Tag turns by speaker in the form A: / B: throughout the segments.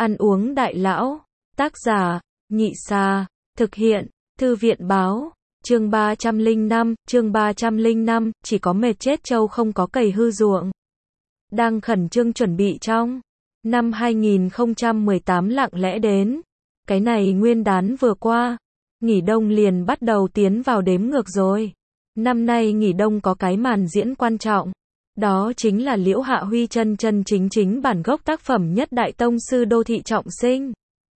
A: Ăn uống đại lão. Tác giả, Nhị Sa. Thực hiện, Thư viện Báo. Chương 305, chỉ có mệt chết trâu không có cày hư ruộng. Đang khẩn trương chuẩn bị trong năm 2018 lặng lẽ đến. Cái này nguyên đán vừa qua, nghỉ đông liền bắt đầu tiến vào đếm ngược rồi. Năm nay nghỉ đông có cái màn diễn quan trọng. Đó chính là Liễu Hạ Huy chân chân chính chính bản gốc tác phẩm Nhất Đại Tông Sư Đô Thị Trọng Sinh.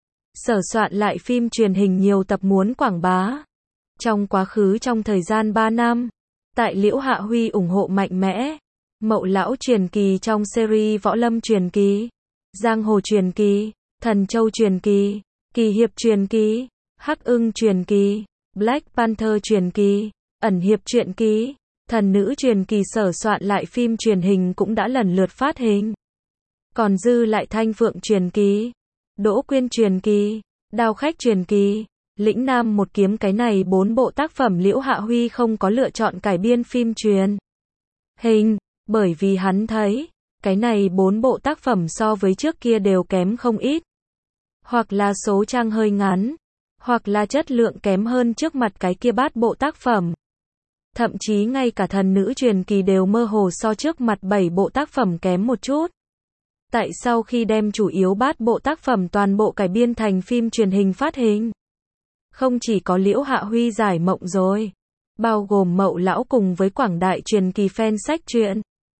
A: Sở soạn lại phim truyền hình nhiều tập muốn quảng bá. Trong quá khứ trong thời gian 3 năm, tại Liễu Hạ Huy ủng hộ mạnh mẽ, Mậu Lão truyền kỳ trong series Võ Lâm truyền kỳ, Giang Hồ truyền kỳ, Thần Châu truyền kỳ, Kỳ Hiệp truyền kỳ, Hắc Ưng truyền kỳ, Black Panther truyền kỳ, Ẩn Hiệp truyện ký, Thần Nữ truyền kỳ sở soạn lại phim truyền hình cũng đã lần lượt phát hình. Còn dư lại Thanh Phượng truyền kỳ, Đỗ Quyên truyền kỳ, Đao Khách truyền kỳ, Lĩnh Nam một kiếm, cái này 4 bộ tác phẩm Liễu Hạ Huy không có lựa chọn cải biên phim truyền hình, bởi vì hắn thấy, cái này 4 bộ tác phẩm so với trước kia đều kém không ít. Hoặc là số trang hơi ngắn, hoặc là chất lượng kém hơn trước mặt cái kia 8 bộ tác phẩm. Thậm chí ngay cả Thần Nữ truyền kỳ đều mơ hồ so trước mặt 7 bộ tác phẩm kém một chút. Tại sau khi đem chủ yếu 8 bộ tác phẩm toàn bộ cải biên thành phim truyền hình phát hình, không chỉ có Liễu Hạ Huy giải mộng rồi, bao gồm Mậu Lão cùng với quảng đại truyền kỳ fan sách truyện,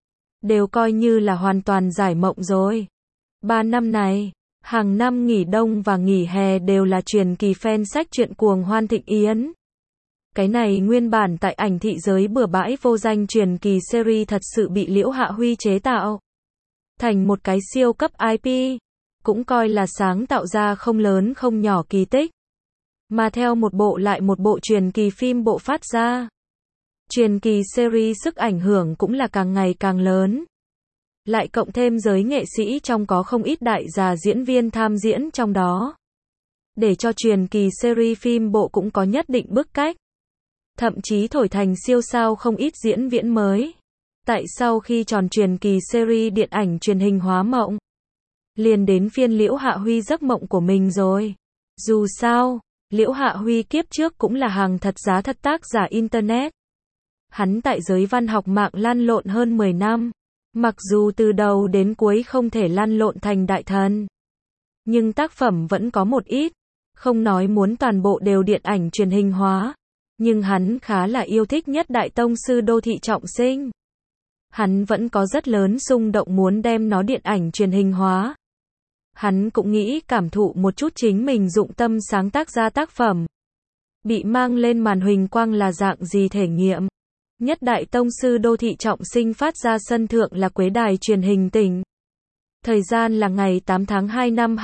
A: đều coi như là hoàn toàn giải mộng rồi. 3 năm này, hàng năm nghỉ đông và nghỉ hè đều là truyền kỳ fan sách truyện cuồng hoan thịnh yến. Cái này nguyên bản tại ảnh thị giới bừa bãi vô danh truyền kỳ series thật sự bị Liễu Hạ Huy chế tạo thành một cái siêu cấp IP, cũng coi là sáng tạo ra không lớn không nhỏ kỳ tích. Mà theo một bộ lại một bộ truyền kỳ phim bộ phát ra, truyền kỳ series sức ảnh hưởng cũng là càng ngày càng lớn. Lại cộng thêm giới nghệ sĩ trong có không ít đại gia diễn viên tham diễn trong đó, để cho truyền kỳ series phim bộ cũng có nhất định bức cách. Thậm chí thổi thành siêu sao không ít diễn viên mới. Tại sau khi tròn truyền kỳ series điện ảnh truyền hình hóa mộng, liền đến phiên Liễu Hạ Huy giấc mộng của mình rồi. Dù sao, Liễu Hạ Huy kiếp trước cũng là hàng thật giá thật tác giả Internet. Hắn tại giới văn học mạng lăn lộn hơn 10 năm. Mặc dù từ đầu đến cuối không thể lăn lộn thành đại thần, nhưng tác phẩm vẫn có một ít. Không nói muốn toàn bộ đều điện ảnh truyền hình hóa, nhưng hắn khá là yêu thích Nhất Đại Tông Sư Đô Thị Trọng Sinh. Hắn vẫn có rất lớn xung động muốn đem nó điện ảnh truyền hình hóa. Hắn cũng nghĩ cảm thụ một chút chính mình dụng tâm sáng tác ra tác phẩm, bị mang lên màn huỳnh quang là dạng gì thể nghiệm. Nhất Đại Tông Sư Đô Thị Trọng Sinh phát ra sân thượng là Quế Đài truyền hình tỉnh. Thời gian là ngày 8 tháng 2 năm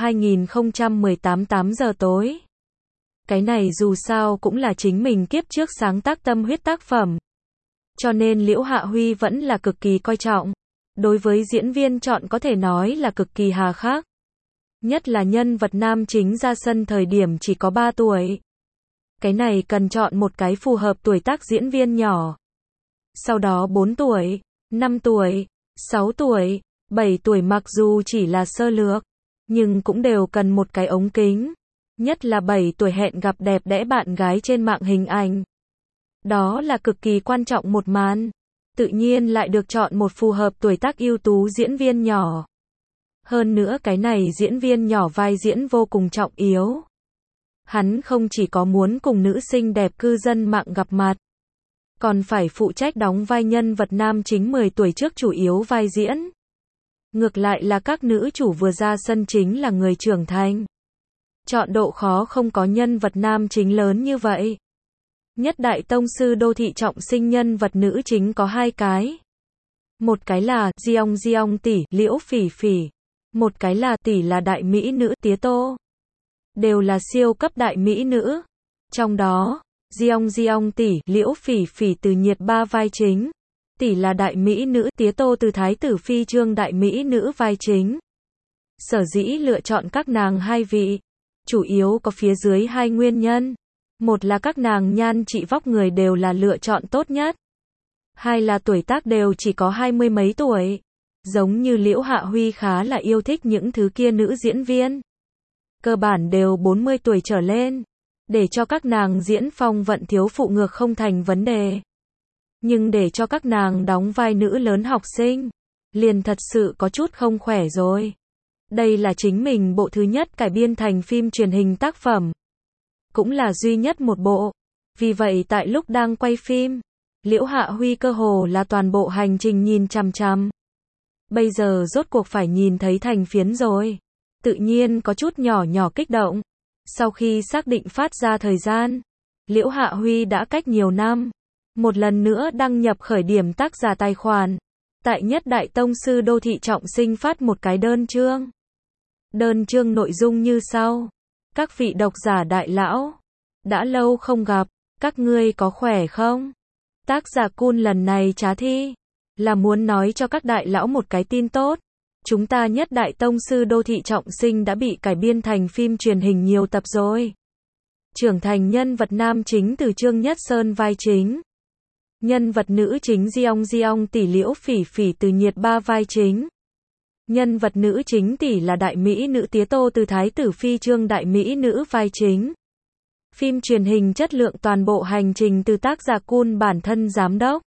A: 2018 8 giờ tối. Cái này dù sao cũng là chính mình kiếp trước sáng tác tâm huyết tác phẩm. Cho nên Liễu Hạ Huy vẫn là cực kỳ coi trọng. Đối với diễn viên chọn có thể nói là cực kỳ hà khắc. Nhất là nhân vật nam chính ra sân thời điểm chỉ có 3 tuổi. Cái này cần chọn một cái phù hợp tuổi tác diễn viên nhỏ. Sau đó 4 tuổi, 5 tuổi, 6 tuổi, 7 tuổi mặc dù chỉ là sơ lược, nhưng cũng đều cần một cái ống kính. Nhất là 7 tuổi hẹn gặp đẹp đẽ bạn gái trên mạng hình ảnh. Đó là cực kỳ quan trọng một màn. Tự nhiên lại được chọn một phù hợp tuổi tác ưu tú diễn viên nhỏ. Hơn nữa cái này diễn viên nhỏ vai diễn vô cùng trọng yếu. Hắn không chỉ có muốn cùng nữ xinh đẹp cư dân mạng gặp mặt, còn phải phụ trách đóng vai nhân vật nam chính 10 tuổi trước chủ yếu vai diễn. Ngược lại là các nữ chủ vừa ra sân chính là người trưởng thành. Chọn độ khó không có nhân vật nam chính lớn như vậy. Nhất Đại Tông Sư Đô Thị Trọng Sinh nhân vật nữ chính có 2 cái. Một cái là Jeong tỷ, Liễu Phỉ Phỉ. Một cái là tỷ là đại mỹ nữ Tía Tô. Đều là siêu cấp đại mỹ nữ. Trong đó, Jeong tỷ, Liễu Phỉ Phỉ từ nhiệt 3 vai chính. Tỷ là đại mỹ nữ Tía Tô từ Thái tử phi trương đại mỹ nữ vai chính. Sở dĩ lựa chọn các nàng 2 vị, chủ yếu có phía dưới 2 nguyên nhân. Một là các nàng nhan trị vóc người đều là lựa chọn tốt nhất. 2 là tuổi tác đều chỉ có 20 mấy tuổi. Giống như Liễu Hạ Huy khá là yêu thích những thứ kia nữ diễn viên. cơ bản đều 40 tuổi trở lên, để cho các nàng diễn phong vận thiếu phụ ngược không thành vấn đề. Nhưng để cho các nàng đóng vai nữ lớn học sinh, liền thật sự có chút không khỏe rồi. Đây là chính mình bộ thứ nhất cải biên thành phim truyền hình tác phẩm, cũng là duy nhất một bộ. Vì vậy tại lúc đang quay phim, Liễu Hạ Huy cơ hồ là toàn bộ hành trình nhìn chằm chằm. Bây giờ rốt cuộc phải nhìn thấy thành phiến rồi. Tự nhiên có chút nhỏ nhỏ kích động. Sau khi xác định phát ra thời gian, Liễu Hạ Huy đã cách nhiều năm, một lần nữa đăng nhập khởi điểm tác giả tài khoản. Tại Nhất Đại Tông Sư Đô Thị Trọng Sinh phát một cái đơn chương. Đơn chương nội dung như sau. Các vị độc giả đại lão, đã lâu không gặp, các ngươi có khỏe không? Tác giả Kun lần này trá thi, là muốn nói cho các đại lão một cái tin tốt. Chúng ta Nhất Đại Tông Sư Đô Thị Trọng Sinh đã bị cải biên thành phim truyền hình nhiều tập rồi. Trưởng thành nhân vật nam chính từ Trương Nhất Sơn vai chính. Nhân vật nữ chính Jeong tỷ Liễu Phỉ Phỉ từ Nhiệt Ba vai chính. Nhân vật nữ chính tỷ là đại mỹ nữ Tía Tô từ Thái tử Phi Trương đại mỹ nữ vai chính. Phim truyền hình chất lượng toàn bộ hành trình từ tác giả Kun bản thân giám đốc.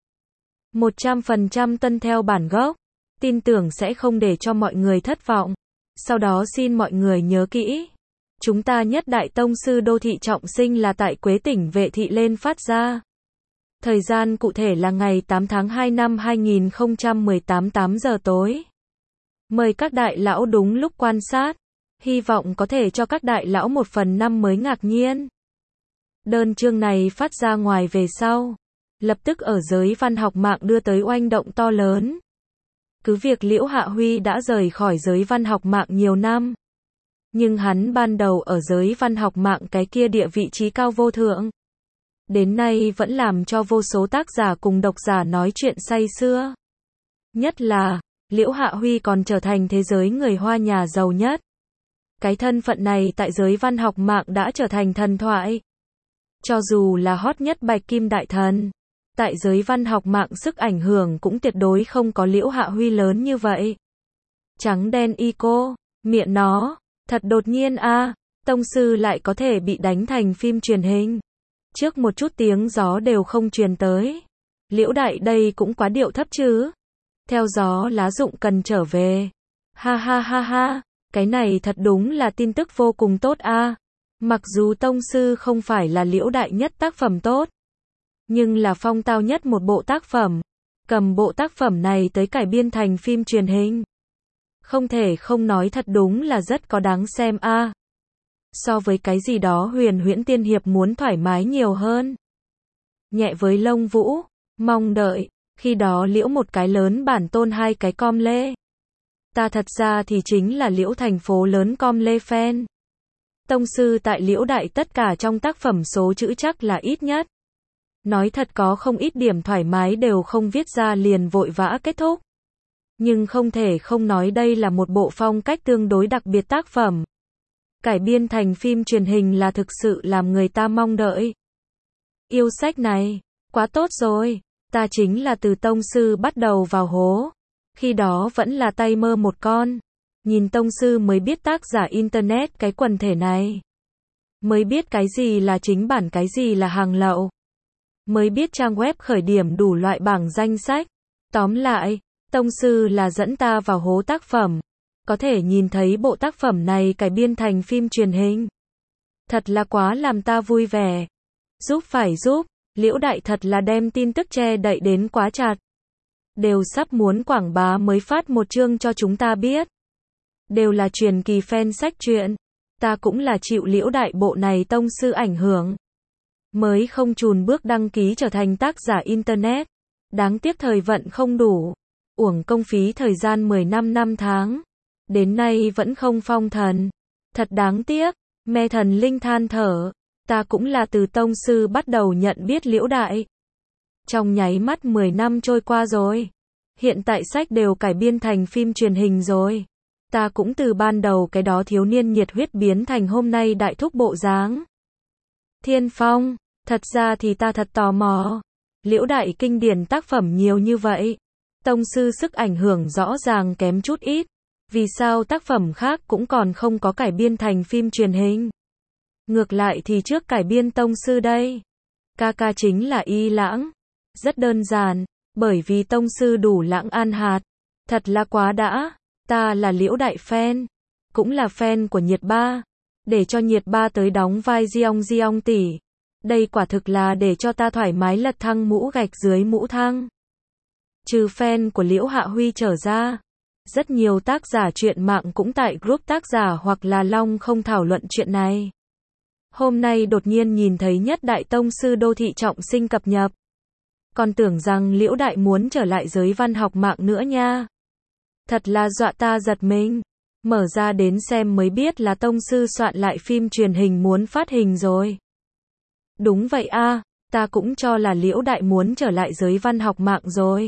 A: 100% tuân theo bản gốc. Tin tưởng sẽ không để cho mọi người thất vọng. Sau đó xin mọi người nhớ kỹ. Chúng ta Nhất Đại Tông Sư Đô Thị Trọng Sinh là tại Quế tỉnh Vệ Thị lên phát ra. Thời gian cụ thể là ngày 8 tháng 2 năm 2018 8 giờ tối. Mời các đại lão đúng lúc quan sát. Hy vọng có thể cho các đại lão 1/5 mới ngạc nhiên. Đơn chương này phát ra ngoài về sau, lập tức ở giới văn học mạng đưa tới oanh động to lớn. Cứ việc Liễu Hạ Huy đã rời khỏi giới văn học mạng nhiều năm, nhưng hắn ban đầu ở giới văn học mạng cái kia địa vị trí cao vô thượng. Đến nay vẫn làm cho vô số tác giả cùng độc giả nói chuyện say sưa. Nhất là, Liễu Hạ Huy còn trở thành thế giới người Hoa nhà giàu nhất. Cái thân phận này tại giới văn học mạng đã trở thành thần thoại. Cho dù là hot nhất Bạch Kim Đại Thần, tại giới văn học mạng sức ảnh hưởng cũng tuyệt đối không có Liễu Hạ Huy lớn như vậy. Trắng đen ico, miệng nó, thật đột nhiên a, Tông Sư lại có thể bị đánh thành phim truyền hình. Trước một chút tiếng gió đều không truyền tới. Liễu đại đây cũng quá điệu thấp chứ. Theo gió lá rụng cần trở về. Ha ha ha ha, cái này thật đúng là tin tức vô cùng tốt a. Mặc dù Tông Sư không phải là Liễu đại nhất tác phẩm tốt, nhưng là phong tao nhất một bộ tác phẩm. Cầm bộ tác phẩm này tới cải biên thành phim truyền hình. Không thể không nói thật đúng là rất có đáng xem a. So với cái gì đó Huyền Huyễn Tiên Hiệp muốn thoải mái nhiều hơn. Nhẹ với lông vũ, mong đợi, khi đó Liễu một cái lớn bản tôn hai cái com lê. Ta thật ra thì chính là Liễu thành phố lớn com lê fan. Tông Sư tại Liễu đại tất cả trong tác phẩm số chữ chắc là ít nhất. Nói thật có không ít điểm thoải mái đều không viết ra liền vội vã kết thúc. Nhưng không thể không nói đây là một bộ phong cách tương đối đặc biệt tác phẩm. Cải biên thành phim truyền hình là thực sự làm người ta mong đợi. Yêu sách này, quá tốt rồi, ta chính là từ Tông Sư bắt đầu vào hố. Khi đó vẫn là tay mơ một con. Nhìn Tông Sư mới biết tác giả Internet cái quần thể này. Mới biết cái gì là chính bản cái gì là hàng lậu. Mới biết trang web khởi điểm đủ loại bảng danh sách. Tóm lại, Tông Sư là dẫn ta vào hố tác phẩm. Có thể nhìn thấy bộ tác phẩm này cải biên thành phim truyền hình. Thật là quá làm ta vui vẻ. Giúp phải giúp, Liễu đại thật là đem tin tức che đậy đến quá chặt. Đều sắp muốn quảng bá mới phát một chương cho chúng ta biết. Đều là truyền kỳ fan sách truyện. Ta cũng là chịu Liễu đại bộ này Tông Sư ảnh hưởng. Mới không chùn bước đăng ký trở thành tác giả Internet. Đáng tiếc thời vận không đủ. Uổng công phí thời gian 10 năm tháng. Đến nay vẫn không phong thần. Thật đáng tiếc. Mê Thần Linh than thở. Ta cũng là từ Tông Sư bắt đầu nhận biết Liễu đại. Trong nháy mắt 10 năm trôi qua rồi. Hiện tại sách đều cải biên thành phim truyền hình rồi. Ta cũng từ ban đầu cái đó thiếu niên nhiệt huyết biến thành hôm nay đại thúc bộ dáng. Thiên Phong, thật ra thì ta thật tò mò. Liễu đại kinh điển tác phẩm nhiều như vậy. Tông Sư sức ảnh hưởng rõ ràng kém chút ít. Vì sao tác phẩm khác cũng còn không có cải biên thành phim truyền hình? Ngược lại thì trước cải biên tông sư đây. Ca chính là Y Lãng. Rất đơn giản, bởi vì tông sư đủ lãng an hạt. Thật là quá đã. Ta là Liễu đại fan, cũng là fan của Nhiệt Ba. Để cho Nhiệt Ba tới đóng vai Jeong tỷ. Đây quả thực là để cho ta thoải mái lật thăng mũ gạch dưới mũ thăng. Trừ fan của Liễu Hạ Huy trở ra, rất nhiều tác giả truyện mạng cũng tại group tác giả hoặc là Long không thảo luận chuyện này. Hôm nay đột nhiên nhìn thấy Nhất Đại Tông Sư Đô Thị Trọng Sinh cập nhật. Còn tưởng rằng Liễu Đại muốn trở lại giới văn học mạng nữa nha. Thật là dọa ta giật mình. Mở ra đến xem mới biết là tông sư soạn lại phim truyền hình muốn phát hình rồi. Đúng vậy a, ta cũng cho là Liễu Đại muốn trở lại giới văn học mạng rồi.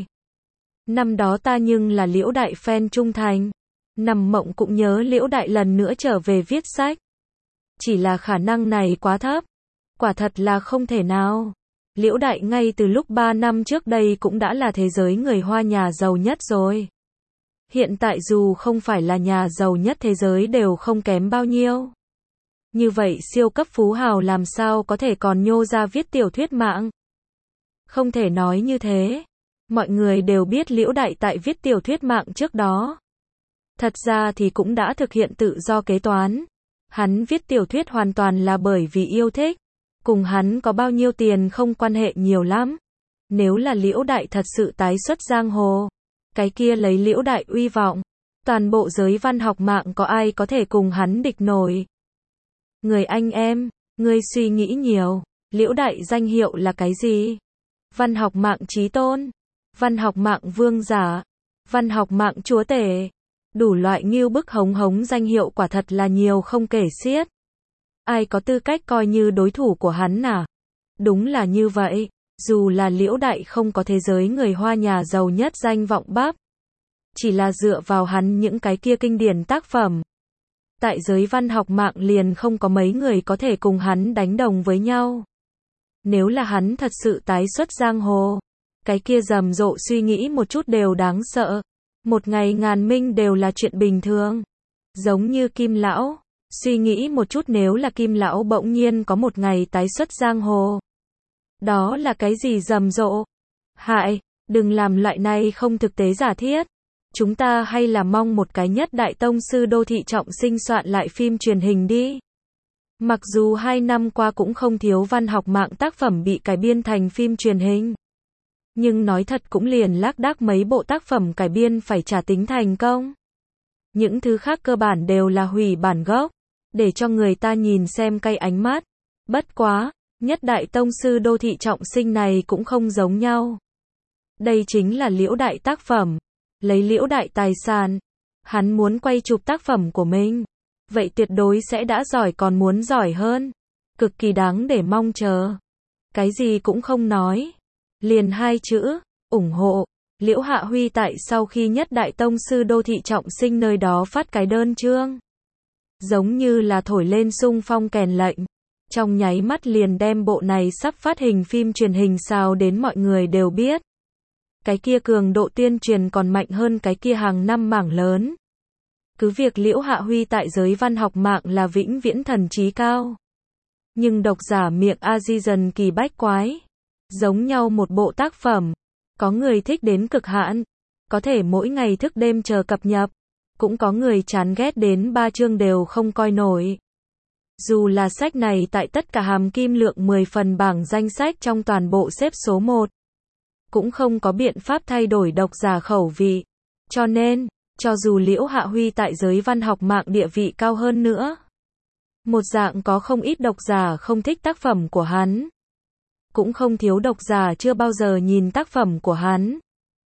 A: Năm đó ta nhưng là Liễu Đại fan trung thành. Nằm mộng cũng nhớ Liễu Đại lần nữa trở về viết sách. Chỉ là khả năng này quá thấp. Quả thật là không thể nào. Liễu Đại ngay từ lúc 3 năm trước đây cũng đã là thế giới người Hoa nhà giàu nhất rồi. Hiện tại dù không phải là nhà giàu nhất thế giới đều không kém bao nhiêu. Như vậy siêu cấp phú hào làm sao có thể còn nhô ra viết tiểu thuyết mạng? Không thể nói như thế. Mọi người đều biết Liễu Đại tại viết tiểu thuyết mạng trước đó. Thật ra thì cũng đã thực hiện tự do kế toán. Hắn viết tiểu thuyết hoàn toàn là bởi vì yêu thích. Cùng hắn có bao nhiêu tiền không quan hệ nhiều lắm. Nếu là Liễu Đại thật sự tái xuất giang hồ, cái kia lấy Liễu Đại uy vọng, toàn bộ giới văn học mạng có ai có thể cùng hắn địch nổi. Người anh em, ngươi suy nghĩ nhiều. Liễu Đại danh hiệu là cái gì? Văn học mạng chí tôn, văn học mạng vương giả, văn học mạng chúa tể. Đủ loại ngưu bức hống danh hiệu quả thật là nhiều không kể xiết. Ai có tư cách coi như đối thủ của hắn à? Đúng là như vậy. Dù là Liễu Đại không có thế giới người Hoa nhà giàu nhất danh vọng bắp. Chỉ là dựa vào hắn những cái kia kinh điển tác phẩm. Tại giới văn học mạng liền không có mấy người có thể cùng hắn đánh đồng với nhau. Nếu là hắn thật sự tái xuất giang hồ, cái kia rầm rộ suy nghĩ một chút đều đáng sợ. Một ngày ngàn minh đều là chuyện bình thường. Giống như Kim Lão. Suy nghĩ một chút nếu là Kim Lão bỗng nhiên có một ngày tái xuất giang hồ. Đó là cái gì rầm rộ? Hại, đừng làm loại này không thực tế giả thiết. Chúng ta hay là mong một cái Nhất Đại Tông Sư Đô Thị Trọng Sinh soạn lại phim truyền hình đi. Mặc dù 2 năm qua cũng không thiếu văn học mạng tác phẩm bị cải biên thành phim truyền hình. Nhưng nói thật cũng liền lác đác mấy bộ tác phẩm cải biên phải trả tính thành công. Những thứ khác cơ bản đều là hủy bản gốc, để cho người ta nhìn xem cay ánh mắt. Bất quá, Nhất Đại Tông Sư Đô Thị Trọng Sinh này cũng không giống nhau. Đây chính là Liễu Đại tác phẩm. Lấy Liễu Đại tài sản. Hắn muốn quay chụp tác phẩm của mình. Vậy tuyệt đối sẽ đã giỏi còn muốn giỏi hơn. Cực kỳ đáng để mong chờ. Cái gì cũng không nói. Liền 2 chữ, ủng hộ. Liễu Hạ Huy tại sau khi Nhất Đại Tông Sư Đô Thị Trọng Sinh nơi đó phát cái đơn chương. Giống như là thổi lên xung phong kèn lệnh. Trong nháy mắt liền đem bộ này sắp phát hình phim truyền hình sao đến mọi người đều biết. Cái kia cường độ tuyên truyền còn mạnh hơn cái kia hàng năm mảng lớn. Cứ việc Liễu Hạ Huy tại giới văn học mạng là vĩnh viễn thần trí cao. Nhưng độc giả miệng a di dần kỳ bách quái. Giống nhau một bộ tác phẩm. Có người thích đến cực hạn. Có thể mỗi ngày thức đêm chờ cập nhật. Cũng có người chán ghét đến 3 chương đều không coi nổi. Dù là sách này tại tất cả hàm kim lượng 10 phần bảng danh sách trong toàn bộ xếp số 1. Cũng không có biện pháp thay đổi độc giả khẩu vị. Cho nên, cho dù Liễu Hạ Huy tại giới văn học mạng địa vị cao hơn nữa. Một dạng có không ít độc giả không thích tác phẩm của hắn. Cũng không thiếu độc giả chưa bao giờ nhìn tác phẩm của hắn.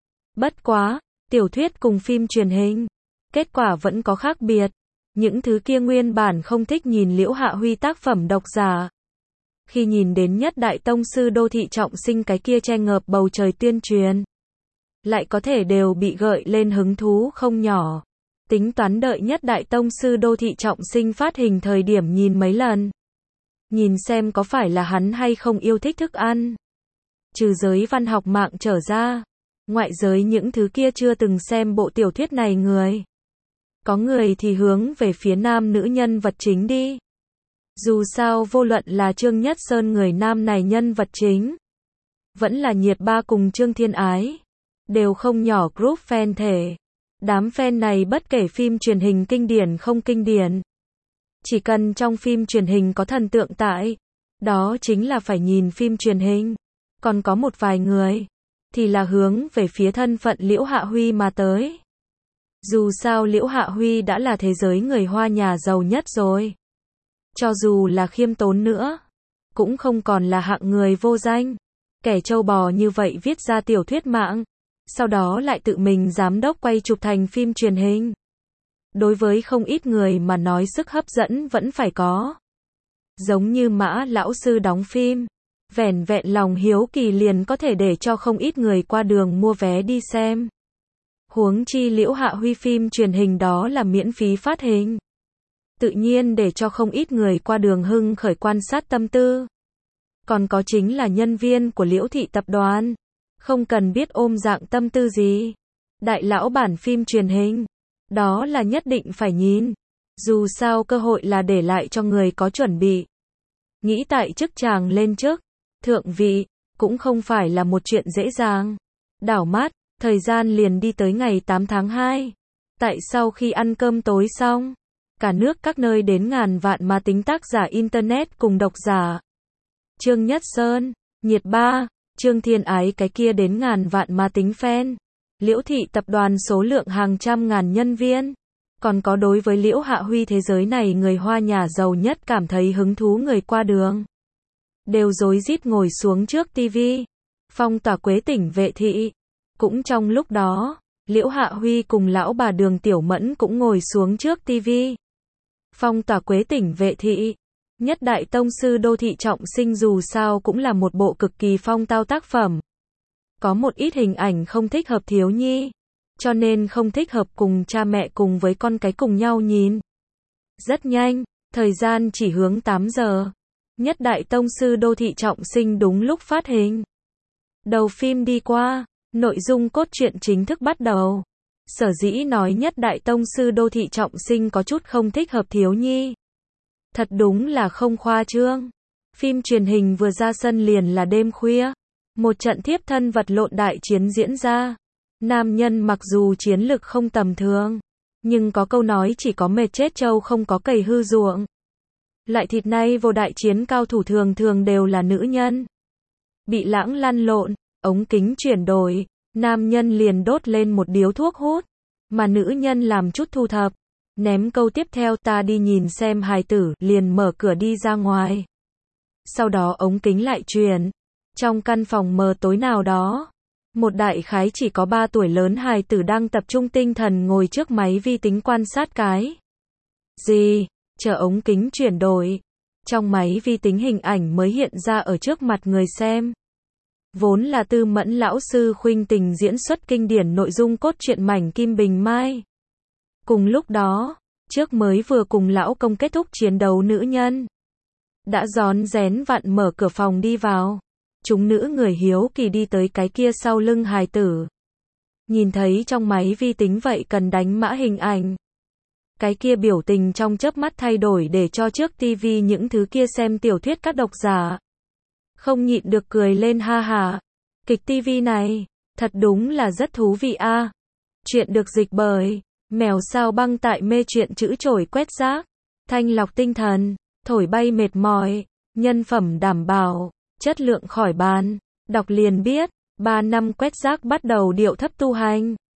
A: Bất quá, tiểu thuyết cùng phim truyền hình. Kết quả vẫn có khác biệt. Những thứ kia nguyên bản không thích nhìn Liễu Hạ Huy tác phẩm độc giả. Khi nhìn đến Nhất Đại Tông Sư Đô Thị Trọng Sinh cái kia che ngợp bầu trời tuyên truyền. Lại có thể đều bị gợi lên hứng thú không nhỏ. Tính toán đợi Nhất Đại Tông Sư Đô Thị Trọng Sinh phát hình thời điểm nhìn mấy lần. Nhìn xem có phải là hắn hay không yêu thích thức ăn. Trừ giới văn học mạng trở ra. Ngoại giới những thứ kia chưa từng xem bộ tiểu thuyết này người. Có người thì hướng về phía nam nữ nhân vật chính đi. Dù sao vô luận là Trương Nhất Sơn người nam này nhân vật chính, vẫn là Nhiệt Ba cùng Trương Thiên Ái, đều không nhỏ group fan thể. Đám fan này bất kể phim truyền hình kinh điển không kinh điển, chỉ cần trong phim truyền hình có thần tượng tại, đó chính là phải nhìn phim truyền hình. Còn có một vài người thì là hướng về phía thân phận Liễu Hạ Huy mà tới. Dù sao Liễu Hạ Huy đã là thế giới người Hoa nhà giàu nhất rồi. Cho dù là khiêm tốn nữa, cũng không còn là hạng người vô danh. Kẻ trâu bò như vậy viết ra tiểu thuyết mạng, sau đó lại tự mình giám đốc quay chụp thành phim truyền hình. Đối với không ít người mà nói sức hấp dẫn vẫn phải có. Giống như Mã lão sư đóng phim, vẻn vẹn lòng hiếu kỳ liền có thể để cho không ít người qua đường mua vé đi xem. Huống chi Liễu Hạ Huy phim truyền hình đó là miễn phí phát hình. Tự nhiên để cho không ít người qua đường hưng khởi quan sát tâm tư. Còn có chính là nhân viên của Liễu thị tập đoàn, không cần biết ôm dạng tâm tư gì. Đại lão bản phim truyền hình, đó là nhất định phải nhìn. Dù sao cơ hội là để lại cho người có chuẩn bị. Nghĩ tại chức chàng lên chức, thượng vị, cũng không phải là một chuyện dễ dàng. Đảo mắt, thời gian liền đi tới ngày 8 tháng 2. Tại sau khi ăn cơm tối xong, cả nước các nơi đến ngàn vạn mà tính tác giả Internet cùng độc giả. Trương Nhất Sơn, Nhiệt Ba, Trương Thiên Ái cái kia đến ngàn vạn mà tính fan. Liễu thị tập đoàn số lượng hàng trăm ngàn nhân viên. Còn có đối với Liễu Hạ Huy thế giới này người Hoa nhà giàu nhất cảm thấy hứng thú người qua đường. Đều rối rít ngồi xuống trước tivi. Phong tỏa Quế tỉnh Vệ thị. Cũng trong lúc đó, Liễu Hạ Huy cùng lão bà Đường Tiểu Mẫn cũng ngồi xuống trước tivi. Phong tỏa Quế tỉnh Vệ thị. Nhất đại tông sư đô thị trọng sinh dù sao cũng là một bộ cực kỳ phong tao tác phẩm. Có một ít hình ảnh không thích hợp thiếu nhi, cho nên không thích hợp cùng cha mẹ cùng với con cái cùng nhau nhìn. Rất nhanh, thời gian chỉ hướng 8 giờ. Nhất đại tông sư đô thị trọng sinh đúng lúc phát hình. Đầu phim đi qua, nội dung cốt truyện chính thức bắt đầu. Sở dĩ nói nhất đại tông sư đô thị trọng sinh có chút không thích hợp thiếu nhi. Thật đúng là không khoa trương. Phim truyền hình vừa ra sân liền là đêm khuya. Một trận thiếp thân vật lộn đại chiến diễn ra. Nam nhân mặc dù chiến lực không tầm thường, nhưng có câu nói chỉ có mệt chết trâu không có cày hư ruộng. Lại thịt nay vô đại chiến cao thủ thường thường đều là nữ nhân. Bị lãng lăn lộn, ống kính chuyển đổi, nam nhân liền đốt lên một điếu thuốc hút, mà nữ nhân làm chút thu thập. Ném câu tiếp theo ta đi nhìn xem hài tử, liền mở cửa đi ra ngoài. Sau đó ống kính lại chuyển. Trong căn phòng mờ tối nào đó, một đại khái chỉ có 3 tuổi lớn hài tử đang tập trung tinh thần ngồi trước máy vi tính quan sát cái gì, chờ ống kính chuyển đổi. Trong máy vi tính hình ảnh mới hiện ra ở trước mặt người xem. Vốn là Tư Mẫn lão sư khuynh tình diễn xuất kinh điển nội dung cốt truyện Mảnh Kim Bình Mai. Cùng lúc đó, trước mới vừa cùng lão công kết thúc chiến đấu nữ nhân, đã rón rén vặn mở cửa phòng đi vào. Chúng nữ người hiếu kỳ đi tới cái kia sau lưng hài tử. Nhìn thấy trong máy vi tính vậy cần đánh mã hình ảnh. Cái kia biểu tình trong chớp mắt thay đổi để cho trước tivi những thứ kia xem tiểu thuyết các độc giả không nhịn được cười lên ha ha. Kịch tivi này, thật đúng là rất thú vị a. Chuyện được dịch bởi Mèo Sao Băng tại mê truyện chữ chổi quét rác, thanh lọc tinh thần, thổi bay mệt mỏi, nhân phẩm đảm bảo, chất lượng khỏi bàn. Đọc liền biết, 3 năm quét rác bắt đầu điệu thấp tu hành.